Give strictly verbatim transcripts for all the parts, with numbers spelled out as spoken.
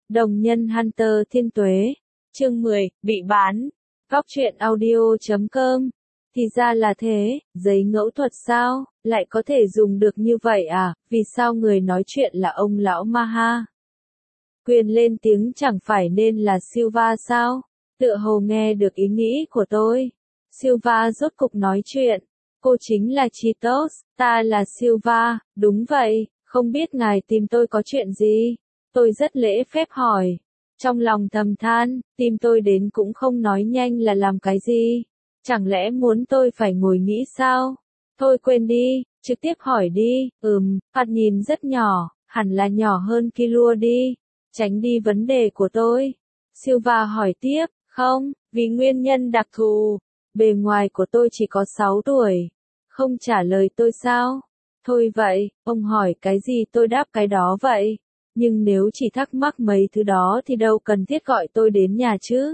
Đồng nhân Hunter Thiên Tuế. Chương mười, bị bán. Góc truyện audio chấm com. Thì ra là thế, giấy ngẫu thuật sao, lại có thể dùng được như vậy à, vì sao người nói chuyện là ông lão Maha? Quyền lên tiếng chẳng phải nên là Silva sao? Tựa hồ nghe được ý nghĩ của tôi. Silva rốt cục nói chuyện. Cô chính là Chitos, ta là Silva, đúng vậy, không biết ngài tìm tôi có chuyện gì? Tôi rất lễ phép hỏi. Trong lòng thầm than, tìm tôi đến cũng không nói nhanh là làm cái gì? Chẳng lẽ muốn tôi phải ngồi nghĩ sao? Thôi quên đi, trực tiếp hỏi đi, ừm, phạt nhìn rất nhỏ, hẳn là nhỏ hơn Killua đi. Tránh đi vấn đề của tôi. Silva hỏi tiếp, không, vì nguyên nhân đặc thù. Bề ngoài của tôi chỉ có sáu tuổi. Không trả lời tôi sao? Thôi vậy, ông hỏi cái gì tôi đáp cái đó vậy. Nhưng nếu chỉ thắc mắc mấy thứ đó thì đâu cần thiết gọi tôi đến nhà chứ.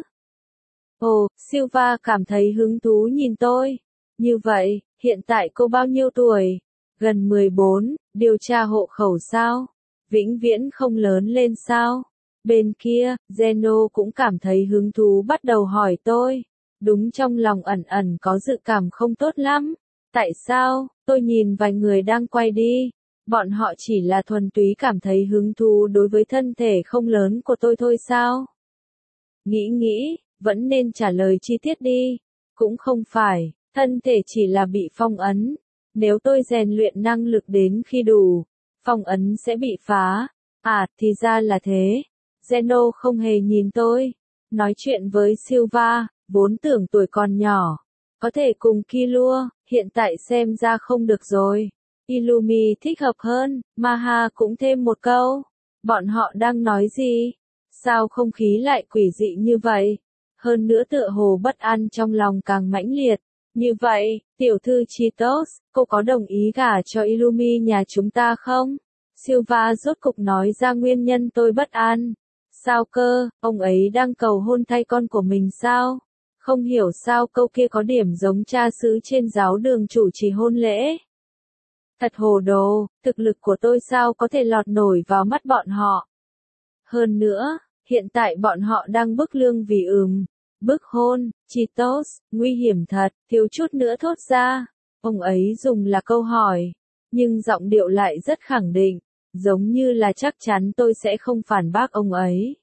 Ồ, Silva cảm thấy hứng thú nhìn tôi. Như vậy, hiện tại cô bao nhiêu tuổi? Gần mười bốn, điều tra hộ khẩu sao? Vĩnh viễn không lớn lên sao? Bên kia, Zeno cũng cảm thấy hứng thú bắt đầu hỏi tôi. Đúng trong lòng ẩn ẩn có dự cảm không tốt lắm. Tại sao? Tôi nhìn vài người đang quay đi. Bọn họ chỉ là thuần túy cảm thấy hứng thú đối với thân thể không lớn của tôi thôi sao? Nghĩ nghĩ, vẫn nên trả lời chi tiết đi. Cũng không phải, thân thể chỉ là bị phong ấn. Nếu tôi rèn luyện năng lực đến khi đủ, phong ấn sẽ bị phá. À, thì ra là thế. Zeno không hề nhìn tôi. Nói chuyện với Silva, vốn tưởng tuổi còn nhỏ. Có thể cùng Killua, hiện tại xem ra không được rồi. Illumi thích hợp hơn, Maha cũng thêm một câu. Bọn họ đang nói gì? Sao không khí lại quỷ dị như vậy? Hơn nữa tựa hồ bất an trong lòng càng mãnh liệt. Như vậy, tiểu thư Chitos, cô có đồng ý gả cho Illumi nhà chúng ta không? Silva rốt cục nói ra nguyên nhân tôi bất an. Sao cơ, ông ấy đang cầu hôn thay con của mình sao? Không hiểu sao câu kia có điểm giống cha xứ trên giáo đường chủ trì hôn lễ. Thật hồ đồ, thực lực của tôi sao có thể lọt nổi vào mắt bọn họ. Hơn nữa, hiện tại bọn họ đang bức lương vì ừm, bức hôn, Chitos, nguy hiểm thật, thiếu chút nữa thốt ra. Ông ấy dùng là câu hỏi, nhưng giọng điệu lại rất khẳng định, giống như là chắc chắn tôi sẽ không phản bác ông ấy.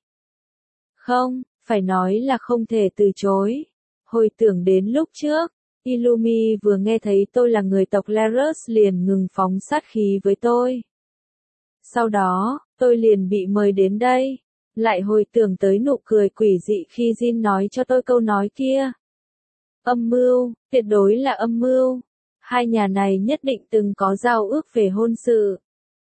Không, phải nói là không thể từ chối. Hồi tưởng đến lúc trước, Illumi vừa nghe thấy tôi là người tộc Lerus liền ngừng phóng sát khí với tôi. Sau đó, tôi liền bị mời đến đây. Lại hồi tưởng tới nụ cười quỷ dị khi Jin nói cho tôi câu nói kia. Âm mưu, tuyệt đối là âm mưu. Hai nhà này nhất định từng có giao ước về hôn sự.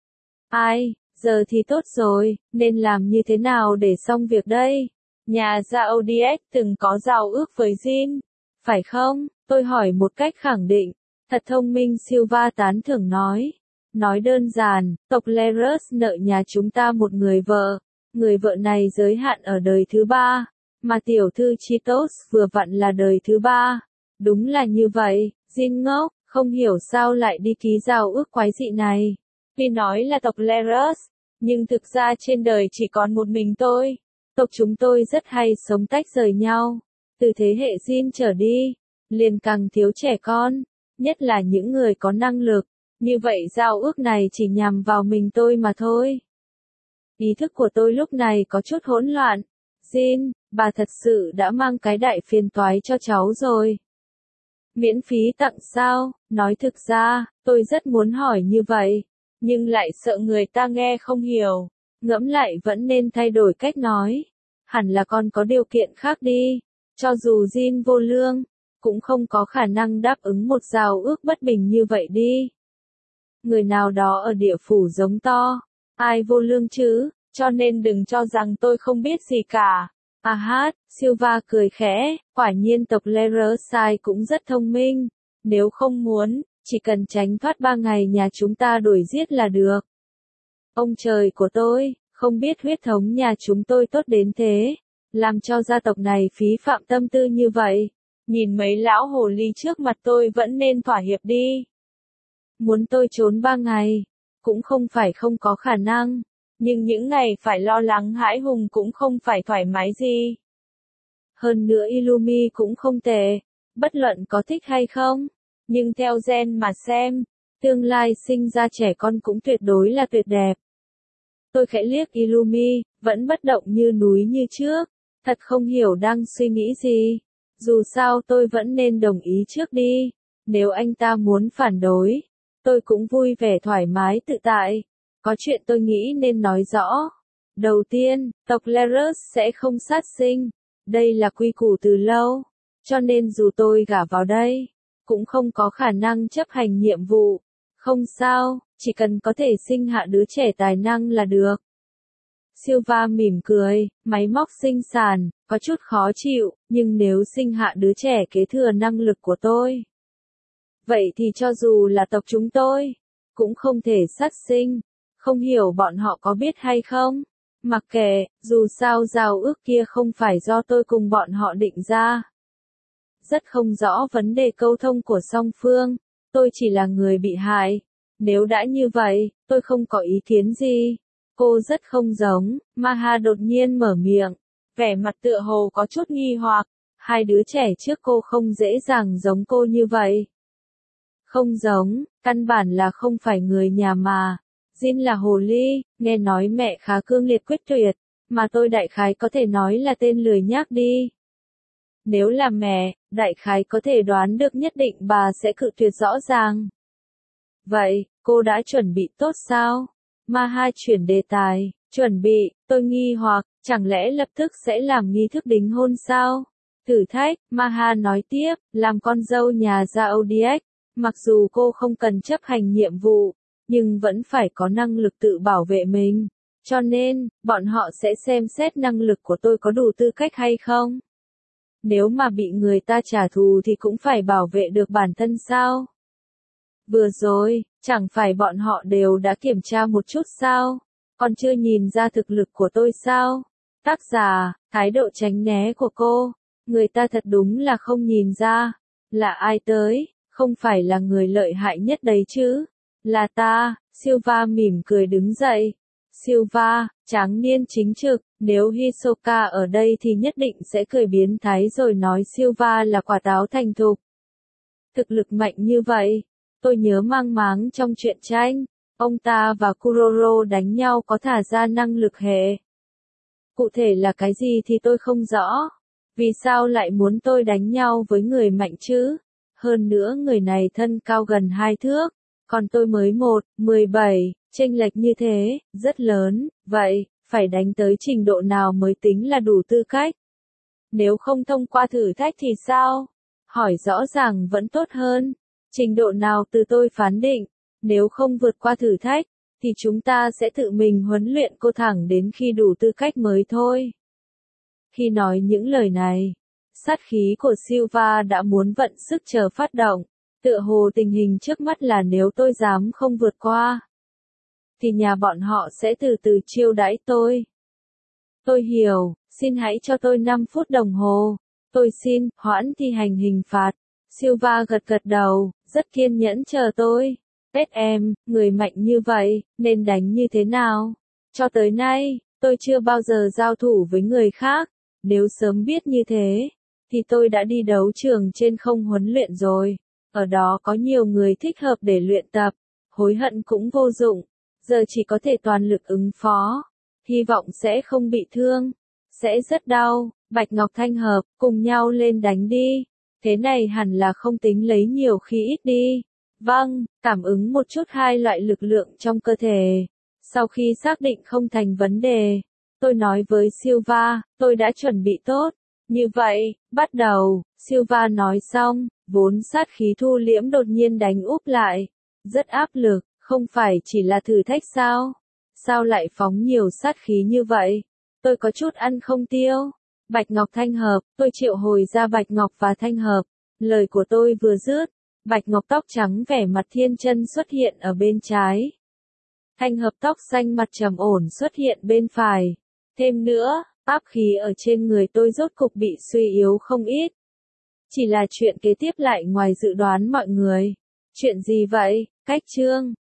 Ai, giờ thì tốt rồi, nên làm như thế nào để xong việc đây? Nhà Zodiac từng có giao ước với Jin, phải không? Tôi hỏi một cách khẳng định. Thật thông minh, Silva tán thưởng nói. Nói đơn giản, tộc Lerus nợ nhà chúng ta một người vợ. Người vợ này giới hạn ở đời thứ ba. Mà tiểu thư Chitos vừa vặn là đời thứ ba. Đúng là như vậy, Jin ngốc, không hiểu sao lại đi ký giao ước quái dị này. Tuy nói là tộc Lerus, nhưng thực ra trên đời chỉ còn một mình tôi. Tộc chúng tôi rất hay sống tách rời nhau. Từ thế hệ Jin trở đi, liền càng thiếu trẻ con, nhất là những người có năng lực. Như vậy giao ước này chỉ nhằm vào mình tôi mà thôi. Ý thức của tôi lúc này có chút hỗn loạn. Jin, bà thật sự đã mang cái đại phiền toái cho cháu rồi. Miễn phí tặng sao? Nói thực ra, tôi rất muốn hỏi như vậy, nhưng lại sợ người ta nghe không hiểu. Ngẫm lại vẫn nên thay đổi cách nói. Hẳn là còn có điều kiện khác đi. Cho dù Jin vô lương, cũng không có khả năng đáp ứng một giao ước bất bình như vậy đi. Người nào đó ở địa phủ giống to. Ai vô lương chứ, cho nên đừng cho rằng tôi không biết gì cả. À hát, Silva cười khẽ, quả nhiên tộc Lerusai cũng rất thông minh. Nếu không muốn, chỉ cần tránh thoát ba ngày nhà chúng ta đuổi giết là được. Ông trời của tôi, không biết huyết thống nhà chúng tôi tốt đến thế. Làm cho gia tộc này phí phạm tâm tư như vậy. Nhìn mấy lão hồ ly trước mặt tôi vẫn nên thỏa hiệp đi. Muốn tôi trốn ba ngày, cũng không phải không có khả năng. Nhưng những ngày phải lo lắng hãi hùng cũng không phải thoải mái gì. Hơn nữa Illumi cũng không tệ, bất luận có thích hay không, nhưng theo gen mà xem, tương lai sinh ra trẻ con cũng tuyệt đối là tuyệt đẹp. Tôi khẽ liếc Illumi, vẫn bất động như núi như trước, thật không hiểu đang suy nghĩ gì. Dù sao tôi vẫn nên đồng ý trước đi, nếu anh ta muốn phản đối, tôi cũng vui vẻ thoải mái tự tại. Có chuyện tôi nghĩ nên nói rõ. Đầu tiên, tộc Lerus sẽ không sát sinh, đây là quy củ từ lâu, cho nên dù tôi gả vào đây, cũng không có khả năng chấp hành nhiệm vụ. Không sao, chỉ cần có thể sinh hạ đứa trẻ tài năng là được. Silva mỉm cười, máy móc sinh sản, có chút khó chịu, nhưng nếu sinh hạ đứa trẻ kế thừa năng lực của tôi, vậy thì cho dù là tộc chúng tôi, cũng không thể sát sinh. Không hiểu bọn họ có biết hay không? Mặc kệ, dù sao giao ước kia không phải do tôi cùng bọn họ định ra. Rất không rõ vấn đề câu thông của song phương, tôi chỉ là người bị hại. Nếu đã như vậy, tôi không có ý kiến gì. Cô rất không giống, Maha đột nhiên mở miệng, vẻ mặt tựa hồ có chút nghi hoặc, hai đứa trẻ trước cô không dễ dàng giống cô như vậy. Không giống, căn bản là không phải người nhà mà. Jin là hồ ly, nghe nói mẹ khá cương liệt quyết tuyệt, mà tôi đại khái có thể nói là tên lười nhác đi. Nếu là mẹ, đại khái có thể đoán được nhất định bà sẽ cự tuyệt rõ ràng. Vậy, cô đã chuẩn bị tốt sao? Maha chuyển đề tài, chuẩn bị, tôi nghi hoặc, chẳng lẽ lập tức sẽ làm nghi thức đính hôn sao? Thử thách, Maha nói tiếp, làm con dâu nhà Zodiac, mặc dù cô không cần chấp hành nhiệm vụ, nhưng vẫn phải có năng lực tự bảo vệ mình. Cho nên, bọn họ sẽ xem xét năng lực của tôi có đủ tư cách hay không. Nếu mà bị người ta trả thù thì cũng phải bảo vệ được bản thân sao? Vừa rồi, chẳng phải bọn họ đều đã kiểm tra một chút sao? Còn chưa nhìn ra thực lực của tôi sao? Tác giả, thái độ tránh né của cô, người ta thật đúng là không nhìn ra. Là ai tới, không phải là người lợi hại nhất đấy chứ? Là ta, Silva mỉm cười đứng dậy. Silva, tráng niên chính trực, nếu Hisoka ở đây thì nhất định sẽ cười biến thái rồi nói Silva là quả táo thành thục. Thực lực mạnh như vậy, tôi nhớ mang máng trong truyện tranh, ông ta và Kuroro đánh nhau có thả ra năng lực hệ. Cụ thể là cái gì thì tôi không rõ. Vì sao lại muốn tôi đánh nhau với người mạnh chứ? Hơn nữa người này thân cao gần hai thước. Còn tôi mới một, mười bảy, chênh lệch như thế, rất lớn, vậy, phải đánh tới trình độ nào mới tính là đủ tư cách? Nếu không thông qua thử thách thì sao? Hỏi rõ ràng vẫn tốt hơn. Trình độ nào từ tôi phán định, nếu không vượt qua thử thách, thì chúng ta sẽ tự mình huấn luyện cô thẳng đến khi đủ tư cách mới thôi. Khi nói những lời này, sát khí của Silva đã muốn vận sức chờ phát động. Tựa hồ tình hình trước mắt là nếu tôi dám không vượt qua, thì nhà bọn họ sẽ từ từ chiêu đãi tôi. Tôi hiểu, xin hãy cho tôi năm phút đồng hồ. Tôi xin, hoãn thi hành hình phạt. Silva gật gật đầu, rất kiên nhẫn chờ tôi. Tết em, người mạnh như vậy, nên đánh như thế nào? Cho tới nay, tôi chưa bao giờ giao thủ với người khác. Nếu sớm biết như thế, thì tôi đã đi đấu trường trên không huấn luyện rồi. Ở đó có nhiều người thích hợp để luyện tập, hối hận cũng vô dụng, giờ chỉ có thể toàn lực ứng phó, hy vọng sẽ không bị thương, sẽ rất đau. Bạch Ngọc Thanh hợp, cùng nhau lên đánh đi, thế này hẳn là không tính lấy nhiều khi ít đi. Vâng, cảm ứng một chút hai loại lực lượng trong cơ thể. Sau khi xác định không thành vấn đề, tôi nói với Silva, tôi đã chuẩn bị tốt. Như vậy, bắt đầu, Silva nói xong, vốn sát khí thu liễm đột nhiên đánh úp lại. Rất áp lực, không phải chỉ là thử thách sao? Sao lại phóng nhiều sát khí như vậy? Tôi có chút ăn không tiêu. Bạch Ngọc Thanh hợp, tôi triệu hồi ra Bạch Ngọc và Thanh hợp. Lời của tôi vừa dứt, Bạch Ngọc tóc trắng vẻ mặt thiên chân xuất hiện ở bên trái. Thanh hợp tóc xanh mặt trầm ổn xuất hiện bên phải. Thêm nữa, áp khí ở trên người tôi rốt cục bị suy yếu không ít. Chỉ là chuyện kế tiếp lại ngoài dự đoán mọi người. Chuyện gì vậy? Cách chương